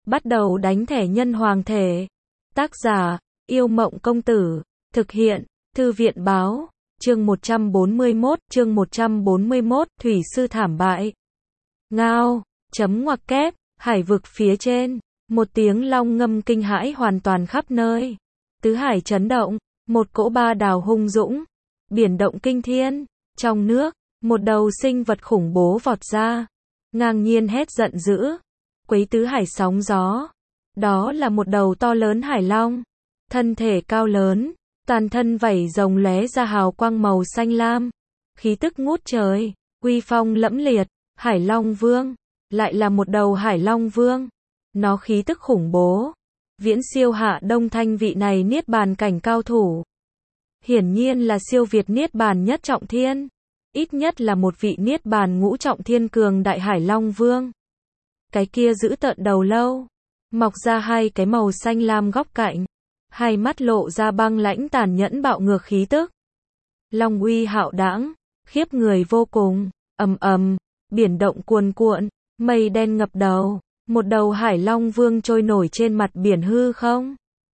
bắt đầu đánh thẻ nhân hoàng thể. Tác giả, Yêu Mộng Công Tử. Thực hiện, Thư viện Báo. Chương 141, Thủy sư thảm bại. Ngao, chấm ngoặc kép, hải vực phía trên. Một tiếng long ngâm kinh hãi hoàn toàn khắp nơi. Tứ hải chấn động, một cỗ ba đào hung dũng. Biển động kinh thiên, trong nước, một đầu sinh vật khủng bố vọt ra. Ngang nhiên hét giận dữ, quấy tứ hải sóng gió. Đó là một đầu to lớn hải long. Thân thể cao lớn, toàn thân vảy rồng lóe ra hào quang màu xanh lam. Khí tức ngút trời, uy phong lẫm liệt, Hải Long Vương. Lại là một đầu Hải Long Vương. Nó khí tức khủng bố. Viễn siêu Hạ Đông Thanh vị này niết bàn cảnh cao thủ. Hiển nhiên là siêu việt niết bàn nhất trọng thiên. Ít nhất là một vị niết bàn ngũ trọng thiên cường đại Hải Long Vương. Cái kia giữ tợn đầu lâu, mọc ra hai cái màu xanh lam góc cạnh. Hai mắt lộ ra băng lãnh tàn nhẫn bạo ngược khí tức. Long uy hạo đãng, khiếp người vô cùng. Ầm ầm, biển động cuồn cuộn, mây đen ngập đầu. Một đầu Hải Long Vương trôi nổi trên mặt biển hư không.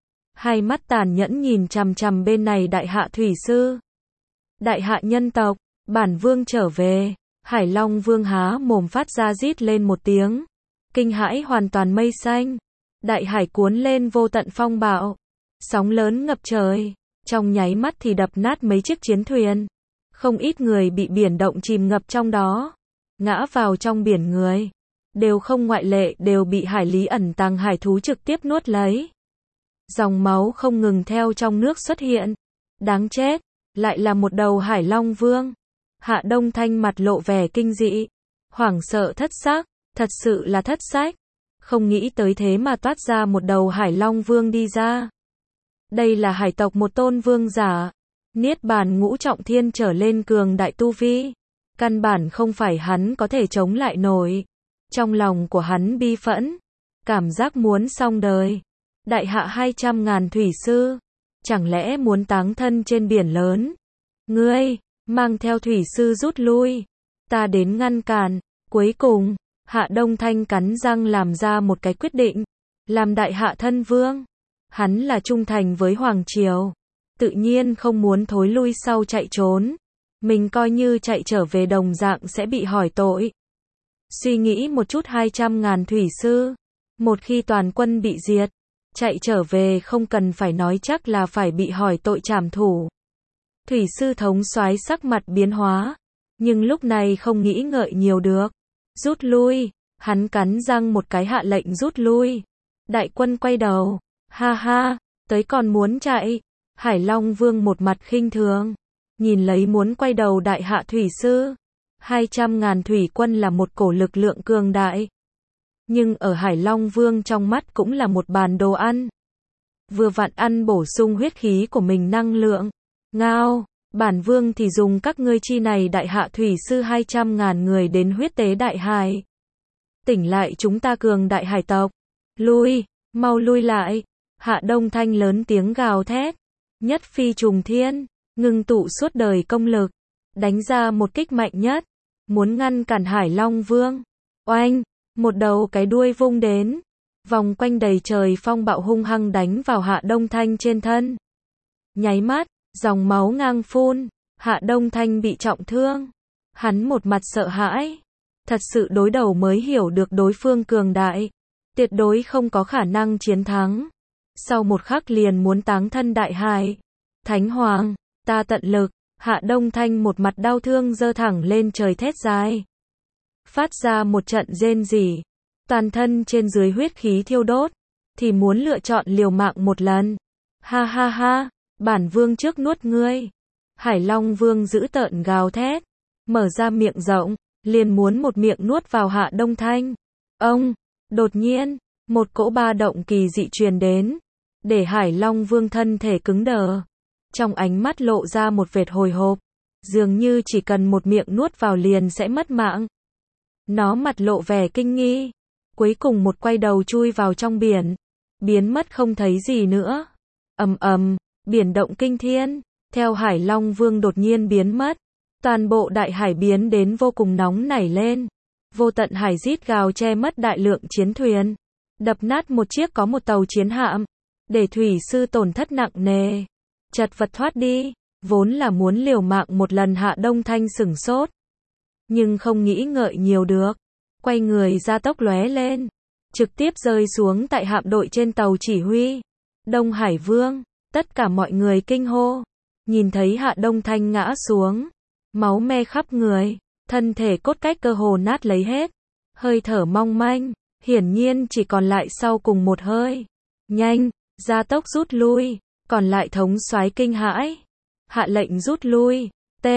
Hai mắt tàn nhẫn nhìn chằm chằm bên này đại hạ thủy sư. Đại hạ nhân tộc, bản vương trở về. Hải Long Vương há mồm phát ra rít lên một tiếng. Kinh hãi hoàn toàn mây xanh. Đại hải cuốn lên vô tận phong bạo. Sóng lớn ngập trời. Trong nháy mắt thì đập nát mấy chiếc chiến thuyền. Không ít người bị biển động chìm ngập trong đó. Ngã vào trong biển người. Đều không ngoại lệ đều bị hải lý ẩn tàng hải thú trực tiếp nuốt lấy. Dòng máu không ngừng theo trong nước xuất hiện. Đáng chết, lại là một đầu Hải Long Vương. Hạ Đông Thanh mặt lộ vẻ kinh dị. Hoảng sợ thất xác, thật sự là thất sách. Không nghĩ tới thế mà toát ra một đầu Hải Long Vương đi ra. Đây là hải tộc một tôn vương giả. Niết bàn ngũ trọng thiên trở lên cường đại tu vi. Căn bản không phải hắn có thể chống lại nổi. Trong lòng của hắn bi phẫn. Cảm giác muốn xong đời. Đại hạ 200.000 thủy sư. Chẳng lẽ muốn táng thân trên biển lớn. Ngươi, mang theo thủy sư rút lui. Ta đến ngăn cản. Cuối cùng, Hạ Đông Thanh cắn răng làm ra một cái quyết định. Làm đại hạ thân vương. Hắn là trung thành với Hoàng Triều. Tự nhiên không muốn thối lui sau chạy trốn. Mình coi như chạy trở về đồng dạng sẽ bị hỏi tội. Suy nghĩ một chút 200.000 thủy sư. Một khi toàn quân bị diệt. Chạy trở về không cần phải nói chắc là phải bị hỏi tội trảm thủ. Thủy sư thống soái sắc mặt biến hóa. Nhưng lúc này không nghĩ ngợi nhiều được. Rút lui. Hắn cắn răng một cái hạ lệnh rút lui. Đại quân quay đầu. Ha ha, tới còn muốn chạy. Hải Long Vương một mặt khinh thường. Nhìn lấy muốn quay đầu đại hạ thủy sư. 200.000 thủy quân là một cổ lực lượng cường đại. Nhưng ở Hải Long Vương trong mắt cũng là một bàn đồ ăn. Vừa vặn ăn bổ sung huyết khí của mình năng lượng. Ngao, bản vương thì dùng các ngươi chi này đại hạ thủy sư 200.000 người đến huyết tế đại hải. Tỉnh lại chúng ta cường đại hải tộc. Lui, mau lui lại. Hạ Đông Thanh lớn tiếng gào thét. Nhất phi trùng thiên, ngưng tụ suốt đời công lực. Đánh ra một kích mạnh nhất. Muốn ngăn cản Hải Long Vương. Oanh, một đầu cái đuôi vung đến. Vòng quanh đầy trời phong bạo hung hăng đánh vào Hạ Đông Thanh trên thân. Nháy mắt, dòng máu ngang phun. Hạ Đông Thanh bị trọng thương. Hắn một mặt sợ hãi. Thật sự đối đầu mới hiểu được đối phương cường đại. Tuyệt đối không có khả năng chiến thắng. Sau một khắc liền muốn táng thân đại hải. Thánh Hoàng, ta tận lực. Hạ Đông Thanh một mặt đau thương giơ thẳng lên trời thét dài. Phát ra một trận rên rỉ. Toàn thân trên dưới huyết khí thiêu đốt. Thì muốn lựa chọn liều mạng một lần. Ha ha ha, bản vương trước nuốt ngươi. Hải Long Vương giữ tợn gào thét. Mở ra miệng rộng. Liền muốn một miệng nuốt vào Hạ Đông Thanh. Ông, đột nhiên, một cỗ ba động kỳ dị truyền đến. Để Hải Long Vương thân thể cứng đờ. Trong ánh mắt lộ ra một vệt hồi hộp. Dường như chỉ cần một miệng nuốt vào liền sẽ mất mạng. Nó mặt lộ vẻ kinh nghi. Cuối cùng một quay đầu chui vào trong biển. Biến mất không thấy gì nữa. Ầm ầm, biển động kinh thiên. Theo Hải Long Vương đột nhiên biến mất. Toàn bộ đại hải biến đến vô cùng nóng nảy lên. Vô tận hải rít gào che mất đại lượng chiến thuyền. đập nát một chiếc có một tàu chiến hạm, để thủy sư tổn thất nặng nề, chật vật thoát đi. Vốn là muốn liều mạng một lần, Hạ Đông Thanh sửng sốt, nhưng không nghĩ ngợi nhiều được, quay người ra tốc lóe lên, trực tiếp rơi xuống tại hạm đội trên tàu chỉ huy Đông Hải Vương. Tất cả mọi người kinh hô, nhìn thấy Hạ Đông Thanh ngã xuống, máu me khắp người, thân thể cốt cách cơ hồ nát lấy hết, hơi thở mong manh, hiển nhiên chỉ còn lại sau cùng một hơi. Nhanh, gia tốc rút lui. Còn lại thống soái kinh hãi, hạ lệnh rút lui.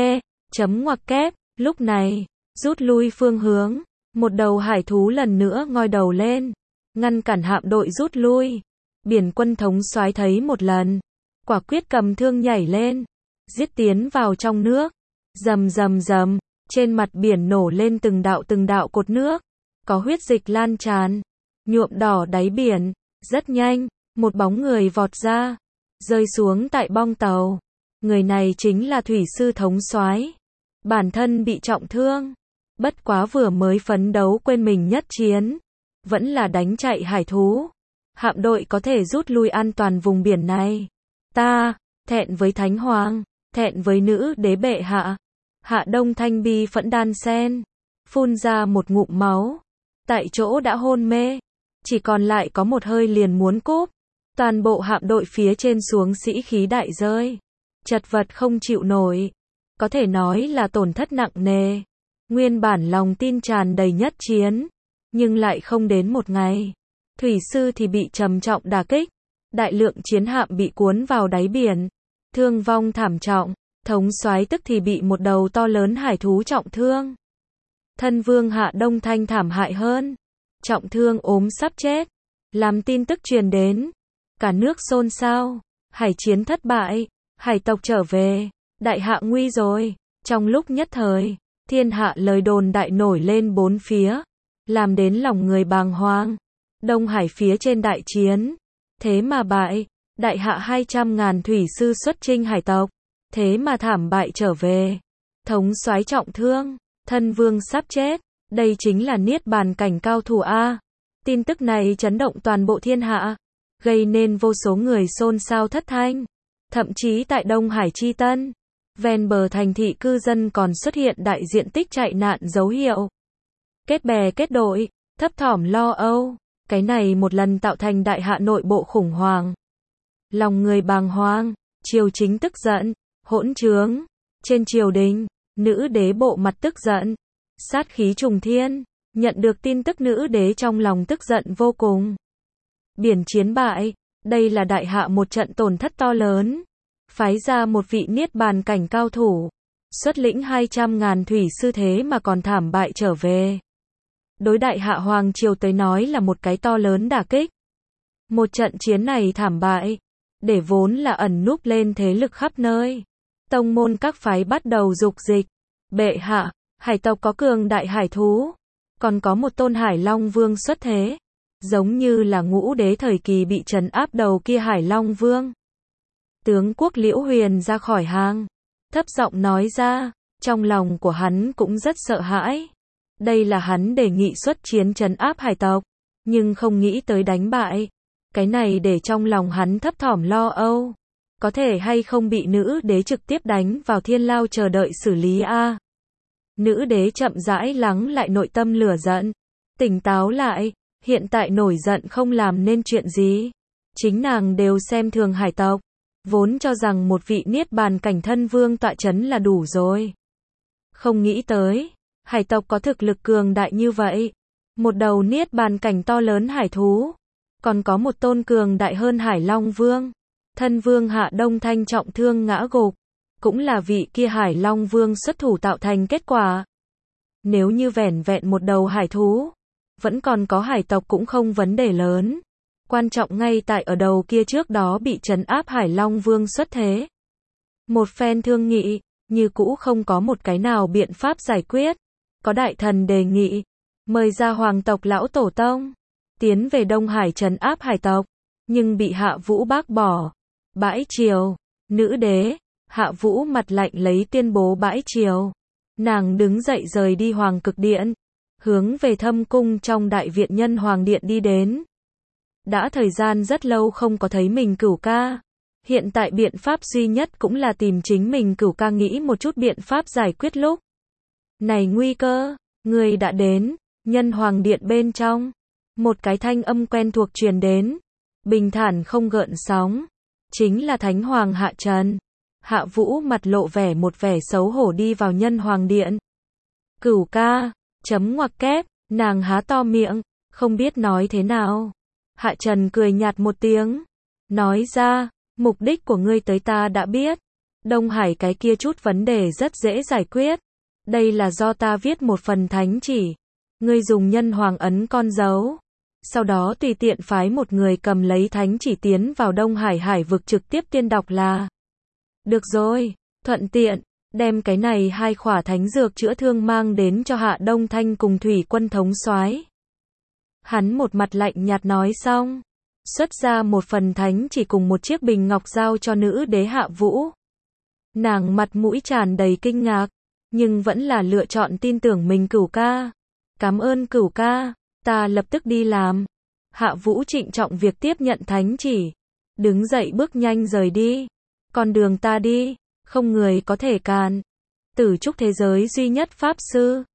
Ngoặc kép. Lúc này, rút lui phương hướng, một đầu hải thú lần nữa ngoi đầu lên, ngăn cản hạm đội rút lui. Biển quân thống soái thấy một lần, quả quyết cầm thương nhảy lên, giết tiến vào trong nước. Rầm rầm rầm, trên mặt biển nổ lên từng đạo cột nước, có huyết dịch lan tràn, nhuộm đỏ đáy biển. Rất nhanh, một bóng người vọt ra, rơi xuống tại bong tàu. Người này chính là thủy sư thống soái, bản thân bị trọng thương, bất quá vừa mới phấn đấu quên mình nhất chiến, vẫn là đánh chạy hải thú. Hạm đội có thể rút lui an toàn vùng biển này. Ta thẹn với Thánh Hoàng, thẹn với nữ đế bệ hạ. Hạ Đông Thanh bi phẫn đan sen, phun ra một ngụm máu, tại chỗ đã hôn mê, chỉ còn lại có một hơi liền muốn cúp. Toàn bộ hạm đội phía trên xuống sĩ khí đại rơi, chật vật không chịu nổi, có thể nói là tổn thất nặng nề. Nguyên bản lòng tin tràn đầy nhất chiến, nhưng lại không đến một ngày, thủy sư thì bị trầm trọng đả kích, đại lượng chiến hạm bị cuốn vào đáy biển, thương vong thảm trọng. Thống soái tức thì bị một đầu to lớn hải thú trọng thương. Thân vương Hạ Đông Thanh thảm hại hơn, trọng thương ốm sắp chết. Làm tin tức truyền đến, cả nước xôn xao, hải chiến thất bại, hải tộc trở về, đại hạ nguy rồi. Trong lúc nhất thời, thiên hạ lời đồn đại nổi lên bốn phía, làm đến lòng người bàng hoàng. Đông Hải phía trên đại chiến, thế mà bại, đại hạ 200.000 thủy sư xuất chinh hải tộc, thế mà thảm bại trở về. Thống soái trọng thương, thân vương sắp chết, đây chính là niết bàn cảnh cao thủ a. Tin tức này chấn động toàn bộ thiên hạ, gây nên vô số người xôn xao thất thanh. Thậm chí tại Đông Hải Chi Tân, ven bờ thành thị cư dân còn xuất hiện đại diện tích chạy nạn dấu hiệu. Kết bè kết đội, thấp thỏm lo âu, cái này một lần tạo thành đại hạ nội bộ khủng hoảng. Lòng người bàng hoàng, triều chính tức giận, hỗn trướng. Trên triều đình, nữ đế bộ mặt tức giận, sát khí trùng thiên, nhận được tin tức nữ đế trong lòng tức giận vô cùng. Biển chiến bại, đây là đại hạ một trận tổn thất to lớn, phái ra một vị niết bàn cảnh cao thủ, xuất lĩnh 200.000 thủy sư thế mà còn thảm bại trở về. Đối đại hạ hoàng triều tới nói là một cái to lớn đả kích. Một trận chiến này thảm bại, để vốn là ẩn núp lên thế lực khắp nơi. Tông môn các phái bắt đầu dục dịch. Bệ hạ, hải tộc có cường đại hải thú, còn có một tôn Hải Long Vương xuất thế, giống như là Ngũ đế thời kỳ bị trấn áp đầu kia Hải Long Vương. Tướng quốc Liễu Huyền ra khỏi hang, thấp giọng nói ra, trong lòng của hắn cũng rất sợ hãi. Đây là hắn đề nghị xuất chiến trấn áp hải tộc, nhưng không nghĩ tới đánh bại. Cái này để trong lòng hắn thấp thỏm lo âu. Có thể hay không bị nữ đế trực tiếp đánh vào thiên lao chờ đợi xử lý a. Nữ đế chậm rãi lắng lại nội tâm lửa giận, tỉnh táo lại, hiện tại nổi giận không làm nên chuyện gì. Chính nàng đều xem thường hải tộc, vốn cho rằng một vị niết bàn cảnh thân vương tọa chấn là đủ rồi. Không nghĩ tới, hải tộc có thực lực cường đại như vậy. Một đầu niết bàn cảnh to lớn hải thú, còn có một tôn cường đại hơn Hải Long Vương. Thân vương Hạ Đông Thanh trọng thương ngã gục, cũng là vị kia Hải Long Vương xuất thủ tạo thành kết quả. Nếu như vẻn vẹn một đầu hải thú, vẫn còn có hải tộc cũng không vấn đề lớn. Quan trọng ngay tại ở đầu kia trước đó bị trấn áp Hải Long Vương xuất thế. Một phen thương nghị, như cũ không có một cái nào biện pháp giải quyết. Có đại thần đề nghị, mời ra hoàng tộc lão tổ tông, tiến về Đông Hải trấn áp hải tộc, nhưng bị Hạ Vũ bác bỏ. Bãi triều, nữ đế, Hạ Vũ mặt lạnh lấy tuyên bố bãi triều. Nàng đứng dậy rời đi Hoàng Cực Điện, hướng về Thâm Cung trong Đại Viện Nhân Hoàng Điện đi đến. Đã thời gian rất lâu không có thấy mình Cửu ca. Hiện tại biện pháp duy nhất cũng là tìm chính mình Cửu ca nghĩ một chút biện pháp giải quyết lúc này nguy cơ. Người đã đến. Nhân hoàng điện bên trong. Một cái thanh âm quen thuộc truyền đến. Bình thản không gợn sóng. Chính là Thánh Hoàng Hạ Trần. Hạ Vũ mặt lộ một vẻ xấu hổ đi vào nhân hoàng điện. Cửu ca, chấm ngoặc kép, nàng há to miệng, không biết nói thế nào. Hạ Trần cười nhạt một tiếng. Nói ra, mục đích của ngươi tới ta đã biết. Đông Hải cái kia chút vấn đề rất dễ giải quyết. Đây là do ta viết một phần thánh chỉ. Ngươi dùng nhân hoàng ấn con dấu. Sau đó tùy tiện phái một người cầm lấy thánh chỉ tiến vào Đông Hải hải vực trực tiếp tiên đọc là. Được rồi, thuận tiện, đem cái này 2 khỏa thánh dược chữa thương mang đến cho Hạ Đông Thanh cùng thủy quân thống soái. Hắn một mặt lạnh nhạt nói xong. Xuất ra một phần thánh chỉ cùng một chiếc bình ngọc giao cho nữ đế Hạ Vũ. Nàng mặt mũi tràn đầy kinh ngạc, nhưng vẫn là lựa chọn tin tưởng mình Cửu ca. Cảm ơn Cửu ca, ta lập tức đi làm. Hạ Vũ trịnh trọng việc tiếp nhận thánh chỉ. Đứng dậy bước nhanh rời đi. Con đường ta đi, không người có thể cản. Tử trúc thế giới duy nhất pháp sư.